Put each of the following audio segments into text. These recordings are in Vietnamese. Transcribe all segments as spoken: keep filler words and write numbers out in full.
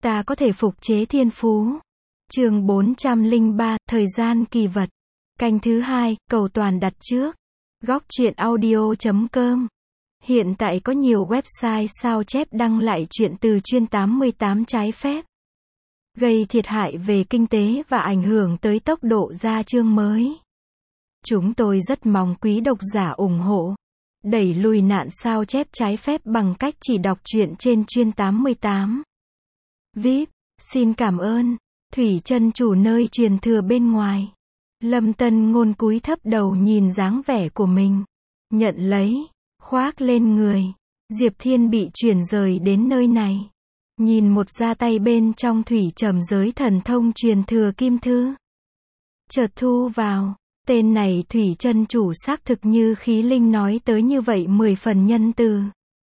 ta có thể phục chế thiên phú. Chương bốn trăm lẻ ba, thời gian kỳ vật. Canh thứ hai, cầu toàn đặt trước. Góc truyện audio chấm com. Hiện tại có nhiều website sao chép đăng lại truyện từ chuyên tám mươi tám trái phép, gây thiệt hại về kinh tế và ảnh hưởng tới tốc độ ra chương mới. Chúng tôi rất mong quý độc giả ủng hộ, đẩy lùi nạn sao chép trái phép bằng cách chỉ đọc truyện trên chuyên tám mươi tám. vê i pê, xin cảm ơn. Thủy chân chủ nơi truyền thừa bên ngoài. Lâm Tân Ngôn cúi thấp đầu nhìn dáng vẻ của mình, nhận lấy, khoác lên người. Diệp Thiên bị chuyển rời đến nơi này, nhìn một ra tay bên trong thủy trầm giới thần thông truyền thừa kim thư, chợt thu vào. Tên này thủy chân chủ xác thực như khí linh nói tới như vậy mười phần nhân từ,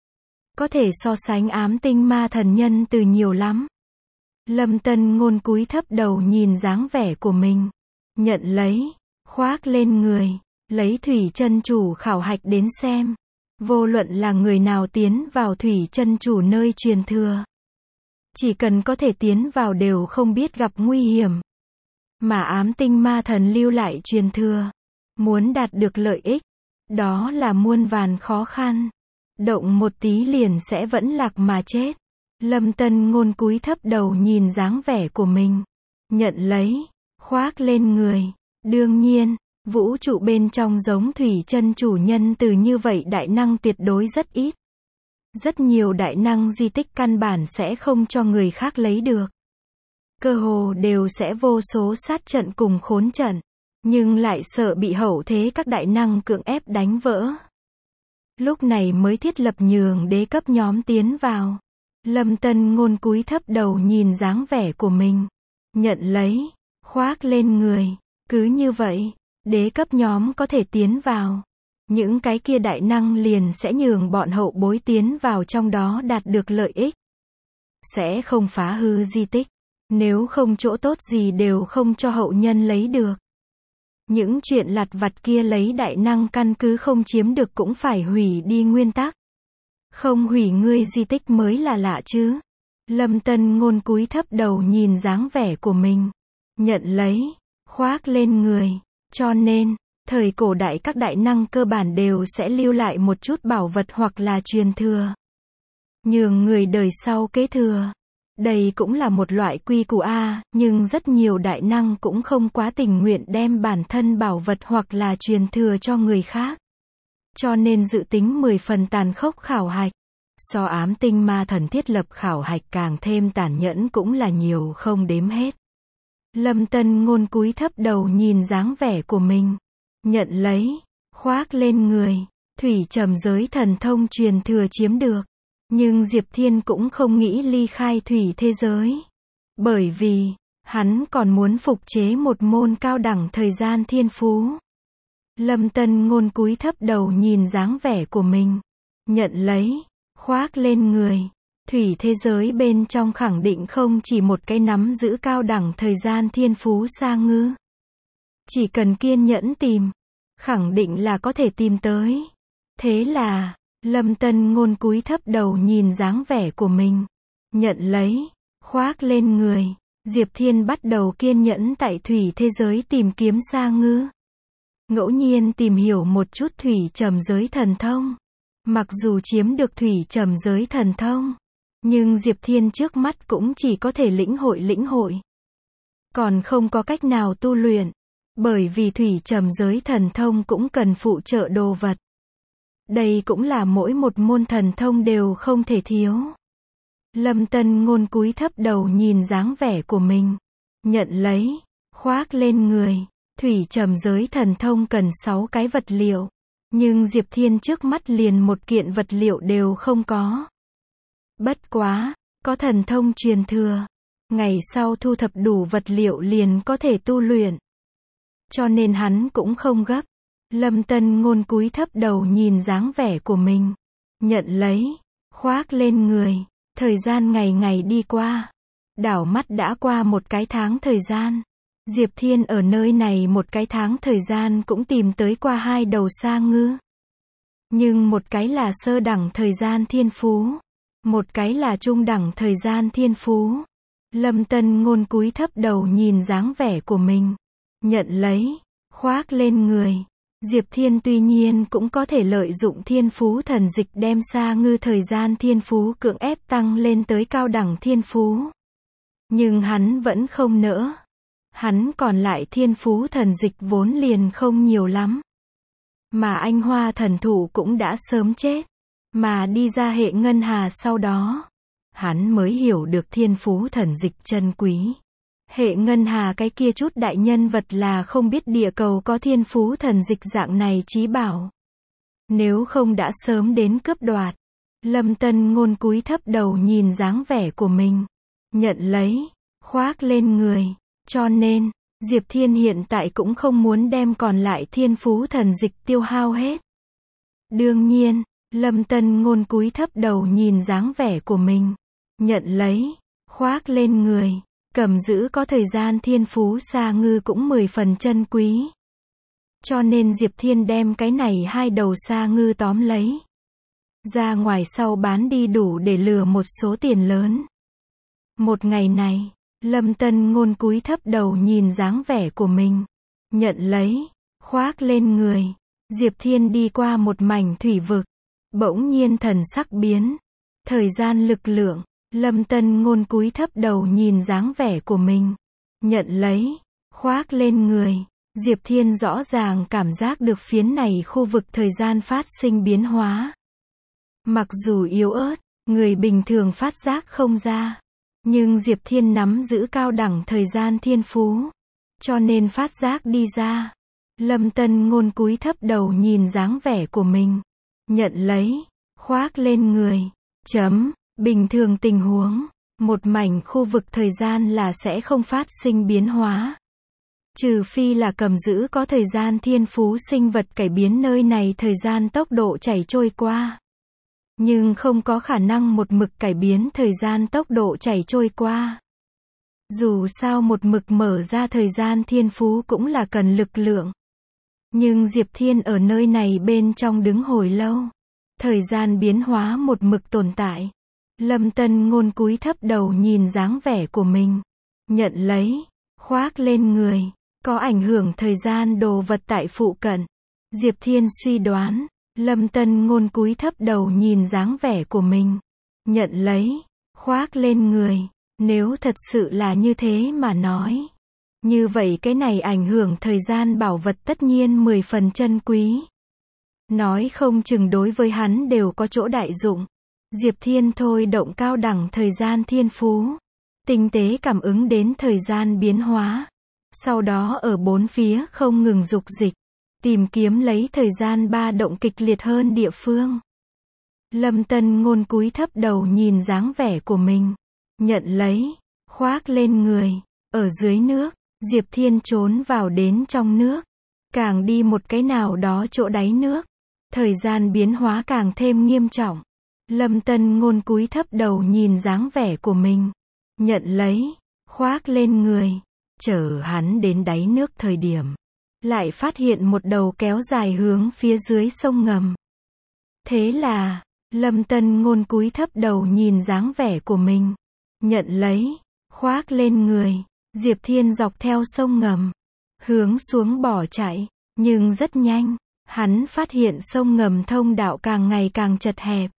có thể so sánh ám tinh ma thần nhân từ nhiều lắm. Lâm Tân Ngôn cúi thấp đầu nhìn dáng vẻ của mình, nhận lấy, khoác lên người, lấy thủy chân chủ khảo hạch đến xem. Vô luận là người nào tiến vào thủy chân chủ nơi truyền thừa, chỉ cần có thể tiến vào đều không biết gặp nguy hiểm. Mà ám tinh ma thần lưu lại truyền thừa, muốn đạt được lợi ích, đó là muôn vàn khó khăn. Động một tí liền sẽ vẫn lạc mà chết. Lâm Tân Ngôn cúi thấp đầu nhìn dáng vẻ của mình, nhận lấy, khoác lên người. Đương nhiên, vũ trụ bên trong giống thủy chân chủ nhân từ như vậy đại năng tuyệt đối rất ít. Rất nhiều đại năng di tích căn bản sẽ không cho người khác lấy được. Cơ hồ đều sẽ vô số sát trận cùng khốn trận, nhưng lại sợ bị hậu thế các đại năng cưỡng ép đánh vỡ. Lúc này mới thiết lập nhường đế cấp nhóm tiến vào. Lâm Tân Ngôn cúi thấp đầu nhìn dáng vẻ của mình, nhận lấy, khoác lên người. Cứ như vậy, đế cấp nhóm có thể tiến vào. Những cái kia đại năng liền sẽ nhường bọn hậu bối tiến vào trong đó đạt được lợi ích. Sẽ không phá hư di tích. Nếu không chỗ tốt gì đều không cho hậu nhân lấy được. Những chuyện lặt vặt kia lấy đại năng căn cứ không chiếm được cũng phải hủy đi nguyên tắc. Không hủy ngươi di tích mới là lạ chứ. Lâm Tân Ngôn cúi thấp đầu nhìn dáng vẻ của mình, nhận lấy, khoác lên người. Cho nên, thời cổ đại các đại năng cơ bản đều sẽ lưu lại một chút bảo vật hoặc là truyền thừa, nhường người đời sau kế thừa. Đây cũng là một loại quy củ a, nhưng rất nhiều đại năng cũng không quá tình nguyện đem bản thân bảo vật hoặc là truyền thừa cho người khác. Cho nên dự tính mười phần tàn khốc khảo hạch. So ám tinh ma thần thiết lập khảo hạch càng thêm tàn nhẫn cũng là nhiều không đếm hết. Lâm Tân Ngôn cúi thấp đầu nhìn dáng vẻ của mình, nhận lấy, khoác lên người. Thủy trầm giới thần thông truyền thừa chiếm được. Nhưng Diệp Thiên cũng không nghĩ ly khai thủy thế giới. Bởi vì, hắn còn muốn phục chế một môn cao đẳng thời gian thiên phú. Lâm Tân Ngôn cúi thấp đầu nhìn dáng vẻ của mình, nhận lấy, khoác lên người. Thủy thế giới bên trong khẳng định không chỉ một cái nắm giữ cao đẳng thời gian thiên phú Sa Ngư. Chỉ cần kiên nhẫn tìm, khẳng định là có thể tìm tới. Thế là, Lâm Tân Ngôn cúi thấp đầu nhìn dáng vẻ của mình, nhận lấy, khoác lên người. Diệp Thiên bắt đầu kiên nhẫn tại thủy thế giới tìm kiếm Sa Ngư. Ngẫu nhiên tìm hiểu một chút thủy trầm giới thần thông. Mặc dù chiếm được thủy trầm giới thần thông, nhưng Diệp Thiên trước mắt cũng chỉ có thể lĩnh hội lĩnh hội. Còn không có cách nào tu luyện. Bởi vì thủy trầm giới thần thông cũng cần phụ trợ đồ vật. Đây cũng là mỗi một môn thần thông đều không thể thiếu. Lâm Tân Ngôn cúi thấp đầu nhìn dáng vẻ của mình, nhận lấy, khoác lên người. Thủy trầm giới thần thông cần sáu cái vật liệu, nhưng Diệp Thiên trước mắt liền một kiện vật liệu đều không có. Bất quá, có thần thông truyền thừa, ngày sau thu thập đủ vật liệu liền có thể tu luyện. Cho nên hắn cũng không gấp. Lâm Tân Ngôn cúi thấp đầu nhìn dáng vẻ của mình, nhận lấy, khoác lên người. Thời gian ngày ngày đi qua, đảo mắt đã qua một cái tháng thời gian. Diệp Thiên ở nơi này một cái tháng thời gian cũng tìm tới qua hai đầu Sa Ngư. Nhưng một cái là sơ đẳng thời gian thiên phú, một cái là trung đẳng thời gian thiên phú. Lâm Tân Ngôn cúi thấp đầu nhìn dáng vẻ của mình. Nhận lấy. Khoác lên người. Diệp Thiên tuy nhiên cũng có thể lợi dụng thiên phú thần dịch đem Sa Ngư thời gian thiên phú cưỡng ép tăng lên tới cao đẳng thiên phú. Nhưng hắn vẫn không nỡ. Hắn còn lại thiên phú thần dịch vốn liền không nhiều lắm. Mà anh Hoa thần thụ cũng đã sớm chết. Mà đi ra hệ ngân hà sau đó. Hắn mới hiểu được thiên phú thần dịch chân quý. Hệ ngân hà cái kia chút đại nhân vật là không biết địa cầu có thiên phú thần dịch dạng này chí bảo. Nếu không đã sớm đến cướp đoạt. Lâm Tân Ngôn cúi thấp đầu nhìn dáng vẻ của mình. Nhận lấy. Khoác lên người. Cho nên, Diệp Thiên hiện tại cũng không muốn đem còn lại thiên phú thần dịch tiêu hao hết. Đương nhiên, Lâm Tân Ngôn cúi thấp đầu nhìn dáng vẻ của mình. Nhận lấy. Khoác lên người. Cầm giữ có thời gian thiên phú Sa Ngư cũng mười phần chân quý. Cho nên Diệp Thiên đem cái này hai đầu Sa Ngư tóm lấy. Ra ngoài sau bán đi đủ để lừa một số tiền lớn. Một ngày này, Lâm Tân Ngôn cúi thấp đầu nhìn dáng vẻ của mình. Nhận lấy. Khoác lên người. Diệp Thiên đi qua một mảnh thủy vực. Bỗng nhiên thần sắc biến. Thời gian lực lượng. Lâm Tân Ngôn cúi thấp đầu nhìn dáng vẻ của mình. Nhận lấy. Khoác lên người. Diệp Thiên rõ ràng cảm giác được phiến này khu vực thời gian phát sinh biến hóa. Mặc dù yếu ớt, người bình thường phát giác không ra. Nhưng Diệp Thiên nắm giữ cao đẳng thời gian thiên phú. Cho nên phát giác đi ra. Lâm Tân Ngôn cúi thấp đầu nhìn dáng vẻ của mình. Nhận lấy. Khoác lên người. Chấm. Bình thường tình huống. Một mảnh khu vực thời gian là sẽ không phát sinh biến hóa. Trừ phi là cầm giữ có thời gian thiên phú sinh vật cải biến nơi này thời gian tốc độ chảy trôi qua. Nhưng không có khả năng một mực cải biến thời gian tốc độ chảy trôi qua. Dù sao một mực mở ra thời gian thiên phú cũng là cần lực lượng. Nhưng Diệp Thiên ở nơi này bên trong đứng hồi lâu. Thời gian biến hóa một mực tồn tại. Lâm Tân Ngôn cúi thấp đầu nhìn dáng vẻ của mình. Nhận lấy. Khoác lên người. Có ảnh hưởng thời gian đồ vật tại phụ cận. Diệp Thiên suy đoán. Lâm Tân Ngôn cúi thấp đầu nhìn dáng vẻ của mình. Nhận lấy. Khoác lên người. Nếu thật sự là như thế mà nói. Như vậy cái này ảnh hưởng thời gian bảo vật tất nhiên mười phần chân quý. Nói không chừng đối với hắn đều có chỗ đại dụng. Diệp Thiên thôi động cao đẳng thời gian thiên phú. Tinh tế cảm ứng đến thời gian biến hóa. Sau đó ở bốn phía không ngừng dục dịch. Tìm kiếm lấy thời gian ba động kịch liệt hơn địa phương. Lâm Tân Ngôn cúi thấp đầu nhìn dáng vẻ của mình. Nhận lấy. Khoác lên người. Ở dưới nước. Diệp Thiên trốn vào đến trong nước. Càng đi một cái nào đó chỗ đáy nước. Thời gian biến hóa càng thêm nghiêm trọng. Lâm Tân Ngôn cúi thấp đầu nhìn dáng vẻ của mình. Nhận lấy. Khoác lên người. Chở hắn đến đáy nước thời điểm. Lại phát hiện một đầu kéo dài hướng phía dưới sông ngầm. Thế là, Lâm Tân Ngôn cúi thấp đầu nhìn dáng vẻ của mình. Nhận lấy. Khoác lên người. Diệp Thiên dọc theo sông ngầm. Hướng xuống bỏ chạy. Nhưng rất nhanh. Hắn phát hiện sông ngầm thông đạo càng ngày càng chật hẹp.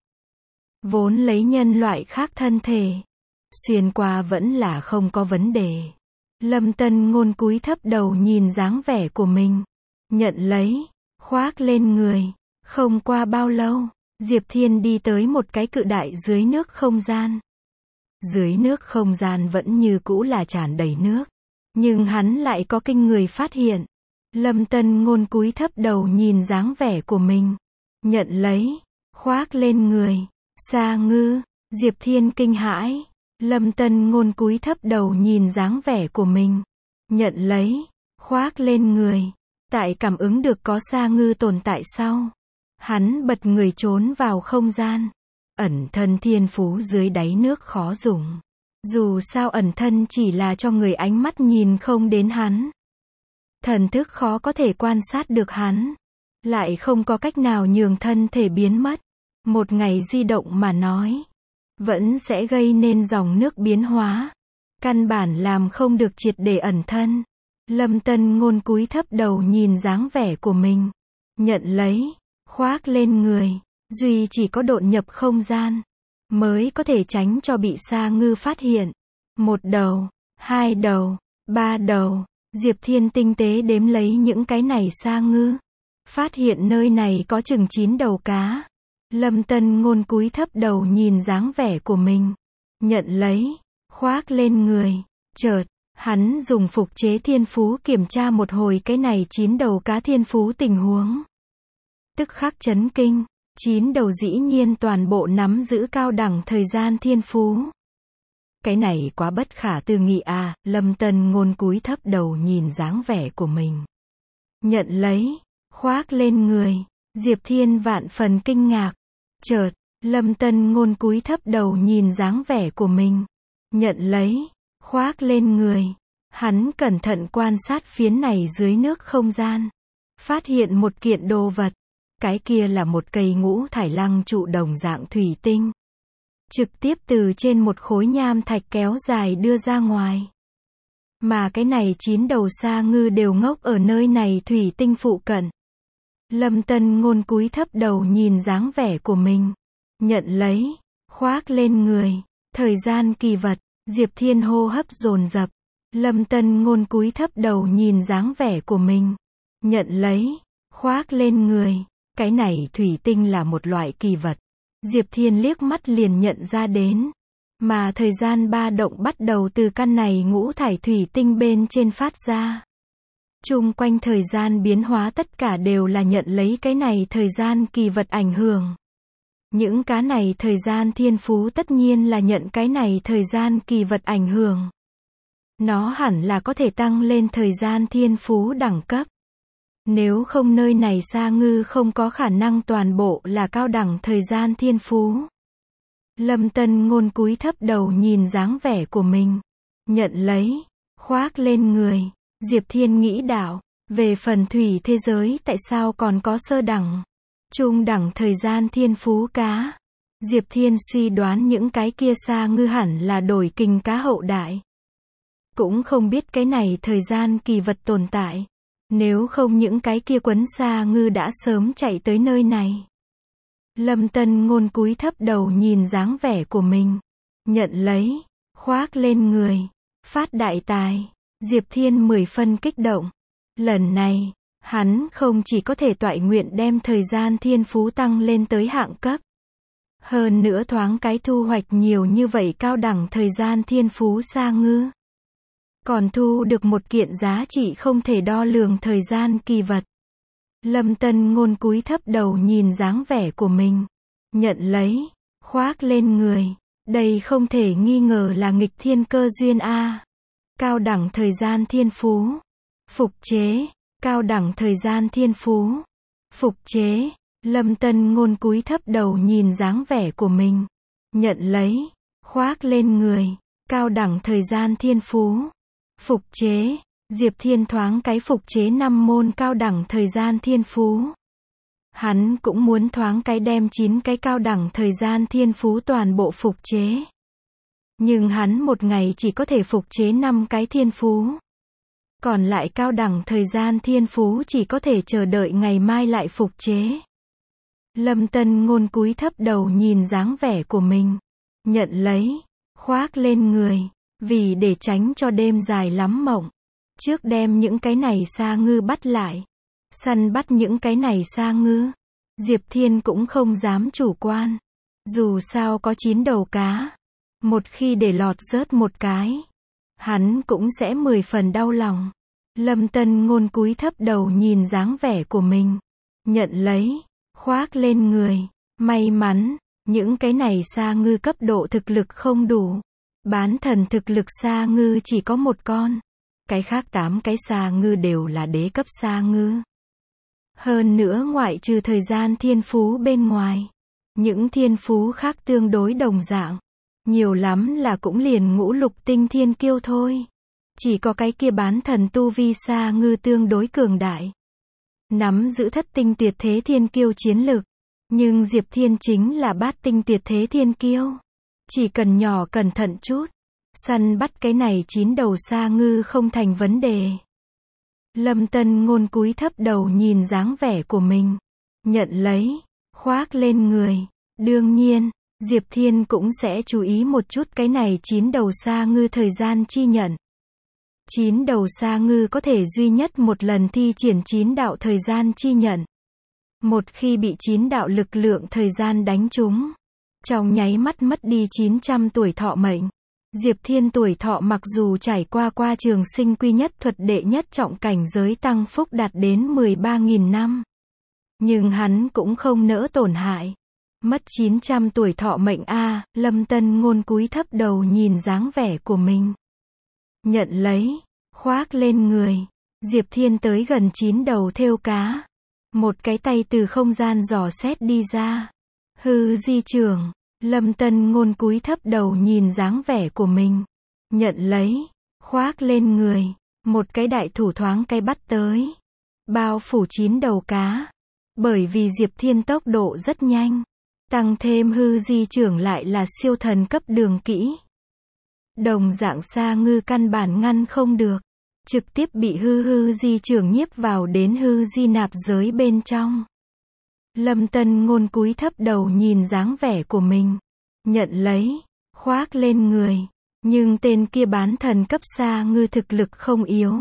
Vốn lấy nhân loại khác thân thể. Xuyên qua vẫn là không có vấn đề. Lâm Tân Ngôn cúi thấp đầu nhìn dáng vẻ của mình. Nhận lấy. Khoác lên người. Không qua bao lâu. Diệp Thiên đi tới một cái cự đại dưới nước không gian. Dưới nước không gian vẫn như cũ là tràn đầy nước. Nhưng hắn lại có kinh người phát hiện. Lâm Tân Ngôn cúi thấp đầu nhìn dáng vẻ của mình. Nhận lấy. Khoác lên người. Sa Ngư. Diệp Thiên kinh hãi. Lâm Tân Ngôn cúi thấp đầu nhìn dáng vẻ của mình. Nhận lấy. Khoác lên người. Tại cảm ứng được có Sa Ngư tồn tại sau. Hắn bật người trốn vào không gian. Ẩn thân thiên phú dưới đáy nước khó dùng. Dù sao ẩn thân chỉ là cho người ánh mắt nhìn không đến hắn. Thần thức khó có thể quan sát được hắn. Lại không có cách nào nhường thân thể biến mất. Một ngày di động mà nói. Vẫn sẽ gây nên dòng nước biến hóa. Căn bản làm không được triệt để ẩn thân. Lâm Tân Ngôn cúi thấp đầu nhìn dáng vẻ của mình. Nhận lấy, khoác lên người. Duy chỉ có độn nhập không gian, mới có thể tránh cho bị Sa Ngư phát hiện. Một đầu, hai đầu, ba đầu. Diệp Thiên tinh tế đếm lấy những cái này Sa Ngư. Phát hiện nơi này có chừng chín đầu cá. Lâm Tân Ngôn cúi thấp đầu nhìn dáng vẻ của mình. Nhận lấy, khoác lên người. Chợt, hắn dùng phục chế thiên phú kiểm tra một hồi cái này chín đầu cá thiên phú tình huống. Tức khắc chấn kinh, chín đầu dĩ nhiên toàn bộ nắm giữ cao đẳng thời gian thiên phú. Cái này quá bất khả tư nghị à, Lâm Tân Ngôn cúi thấp đầu nhìn dáng vẻ của mình. Nhận lấy, khoác lên người. Diệp Thiên vạn phần kinh ngạc. Chợt, Lâm Tân Ngôn cúi thấp đầu nhìn dáng vẻ của mình. Nhận lấy, khoác lên người. Hắn cẩn thận quan sát phiến này dưới nước không gian. Phát hiện một kiện đồ vật. Cái kia là một cây ngũ thải lăng trụ đồng dạng thủy tinh. Trực tiếp từ trên một khối nham thạch kéo dài đưa ra ngoài. Mà cái này chín đầu Sa Ngư đều ngốc ở nơi này thủy tinh phụ cận. Lâm Tân Ngôn cúi thấp đầu nhìn dáng vẻ của mình. Nhận lấy, khoác lên người. Thời gian kỳ vật. Diệp Thiên hô hấp dồn dập. Lâm Tân Ngôn cúi thấp đầu nhìn dáng vẻ của mình. Nhận lấy, khoác lên người. Cái này thủy tinh là một loại kỳ vật. Diệp Thiên liếc mắt liền nhận ra đến. Mà thời gian ba động bắt đầu từ căn này ngũ thải thủy tinh bên trên phát ra. Chung quanh thời gian biến hóa tất cả đều là nhận lấy cái này thời gian kỳ vật ảnh hưởng. Những cá này thời gian thiên phú tất nhiên là nhận cái này thời gian kỳ vật ảnh hưởng. Nó hẳn là có thể tăng lên thời gian thiên phú đẳng cấp. Nếu không nơi này Sa Ngư không có khả năng toàn bộ là cao đẳng thời gian thiên phú. Lâm Tân Ngôn cúi thấp đầu nhìn dáng vẻ của mình. Nhận lấy, khoác lên người. Diệp Thiên nghĩ đạo, về phần thủy thế giới tại sao còn có sơ đẳng, trung đẳng thời gian thiên phú cá. Diệp Thiên suy đoán những cái kia Sa Ngư hẳn là đổi kình cá hậu đại. Cũng không biết cái này thời gian kỳ vật tồn tại. Nếu không những cái kia quấn Sa Ngư đã sớm chạy tới nơi này. Lâm Tân Ngôn cúi thấp đầu nhìn dáng vẻ của mình. Nhận lấy, khoác lên người. Phát đại tài. Diệp Thiên mười phân kích động. Lần này, hắn không chỉ có thể toại nguyện đem thời gian thiên phú tăng lên tới hạng cấp. Hơn nữa thoáng cái thu hoạch nhiều như vậy cao đẳng thời gian thiên phú Sa Ngư. Còn thu được một kiện giá trị không thể đo lường thời gian kỳ vật. Lâm Tân Ngôn cúi thấp đầu nhìn dáng vẻ của mình. Nhận lấy, khoác lên người. Đây không thể nghi ngờ là nghịch thiên cơ duyên a. Cao đẳng thời gian thiên phú. Phục chế. Cao đẳng thời gian thiên phú. Phục chế. Lâm Tân Ngôn cúi thấp đầu nhìn dáng vẻ của mình. Nhận lấy, khoác lên người. Cao đẳng thời gian thiên phú. Phục chế. Diệp Thiên thoáng cái phục chế năm môn cao đẳng thời gian thiên phú. Hắn cũng muốn thoáng cái đem chín cái cao đẳng thời gian thiên phú toàn bộ phục chế. Nhưng hắn một ngày chỉ có thể phục chế năm cái thiên phú. Còn lại cao đẳng thời gian thiên phú chỉ có thể chờ đợi ngày mai lại phục chế. Lâm Tân Ngôn cúi thấp đầu nhìn dáng vẻ của mình. Nhận lấy, khoác lên người. Vì để tránh cho đêm dài lắm mộng. Trước đem những cái này Sa Ngư bắt lại. Săn bắt những cái này Sa Ngư. Diệp Thiên cũng không dám chủ quan. Dù sao có chín đầu cá. Một khi để lọt rớt một cái. Hắn cũng sẽ mười phần đau lòng. Lâm Tân Ngôn cúi thấp đầu nhìn dáng vẻ của mình. Nhận lấy, khoác lên người. May mắn, những cái này Sa Ngư cấp độ thực lực không đủ. Bán thần thực lực Sa Ngư chỉ có một con. Cái khác tám cái Sa Ngư đều là đế cấp Sa Ngư. Hơn nữa ngoại trừ thời gian thiên phú bên ngoài. Những thiên phú khác tương đối đồng dạng. Nhiều lắm là cũng liền ngũ lục tinh thiên kiêu thôi. Chỉ có cái kia bán thần tu vi Sa Ngư tương đối cường đại. Nắm giữ thất tinh tuyệt thế thiên kiêu chiến lực. Nhưng Diệp Thiên chính là bát tinh tuyệt thế thiên kiêu. Chỉ cần nhỏ cẩn thận chút. Săn bắt cái này chín đầu sa ngư không thành vấn đề. Lâm Tân Ngôn cúi thấp đầu nhìn dáng vẻ của mình. Nhận lấy, khoác lên người. Đương nhiên, Diệp Thiên cũng sẽ chú ý một chút cái này chín đầu sa ngư thời gian chi nhận. Chín đầu sa ngư có thể duy nhất một lần thi triển chín đạo thời gian chi nhận. Một khi bị chín đạo lực lượng thời gian đánh trúng, trong nháy mắt mất đi chín trăm tuổi thọ mệnh. Diệp Thiên tuổi thọ mặc dù trải qua qua trường sinh quy nhất thuật đệ nhất trọng cảnh giới tăng phúc đạt đến mười ba nghìn năm. Nhưng hắn cũng không nỡ tổn hại. Mất chín trăm tuổi thọ mệnh a, Lâm Tân Ngôn cúi thấp đầu nhìn dáng vẻ của mình. Nhận lấy, khoác lên người. Diệp Thiên tới gần chín đầu thêu cá. Một cái tay từ không gian dò xét đi ra. Hư di trưởng. Lâm Tân Ngôn cúi thấp đầu nhìn dáng vẻ của mình. Nhận lấy, khoác lên người. Một cái đại thủ thoáng cái bắt tới. Bao phủ chín đầu cá. Bởi vì Diệp Thiên tốc độ rất nhanh. Tăng thêm hư di trưởng lại là siêu thần cấp đường kỹ. Đồng dạng sa ngư căn bản ngăn không được. Trực tiếp bị hư hư di trưởng nhiếp vào đến hư di nạp giới bên trong. Lâm Tân Ngôn cúi thấp đầu nhìn dáng vẻ của mình. Nhận lấy, khoác lên người. Nhưng tên kia bán thần cấp sa ngư thực lực không yếu.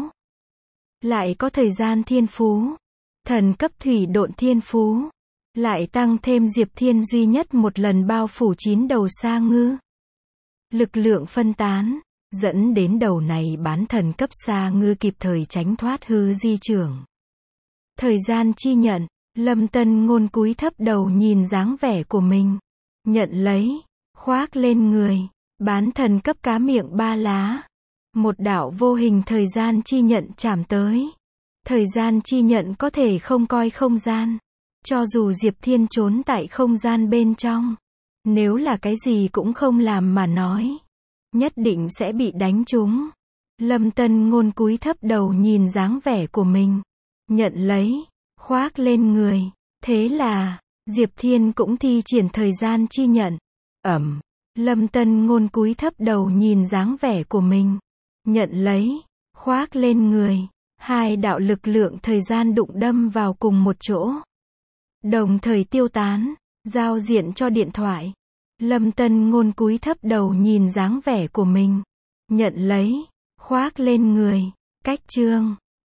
Lại có thời gian thiên phú. Thần cấp thủy độn thiên phú. Lại tăng thêm Diệp Thiên duy nhất một lần bao phủ chín đầu sa ngư. Lực lượng phân tán, dẫn đến đầu này bán thần cấp sa ngư kịp thời tránh thoát hư di trưởng. Thời gian chi nhận, Lâm Tân Ngôn cúi thấp đầu nhìn dáng vẻ của mình. Nhận lấy, khoác lên người. Bán thần cấp cá miệng ba lá. Một đạo vô hình thời gian chi nhận chạm tới. Thời gian chi nhận có thể không coi không gian. Cho dù Diệp Thiên trốn tại không gian bên trong, nếu là cái gì cũng không làm mà nói, nhất định sẽ bị đánh trúng. Lâm Tân Ngôn cúi thấp đầu nhìn dáng vẻ của mình. Nhận lấy, khoác lên người. Thế là, Diệp Thiên cũng thi triển thời gian chi nhận. Ẩm. Lâm Tân Ngôn cúi thấp đầu nhìn dáng vẻ của mình. Nhận lấy, khoác lên người. Hai đạo lực lượng thời gian đụng đâm vào cùng một chỗ. Đồng thời tiêu tán, giao diện cho điện thoại. Lâm Tân Ngôn cúi thấp đầu nhìn dáng vẻ của mình. Nhận lấy, khoác lên người. Cách chương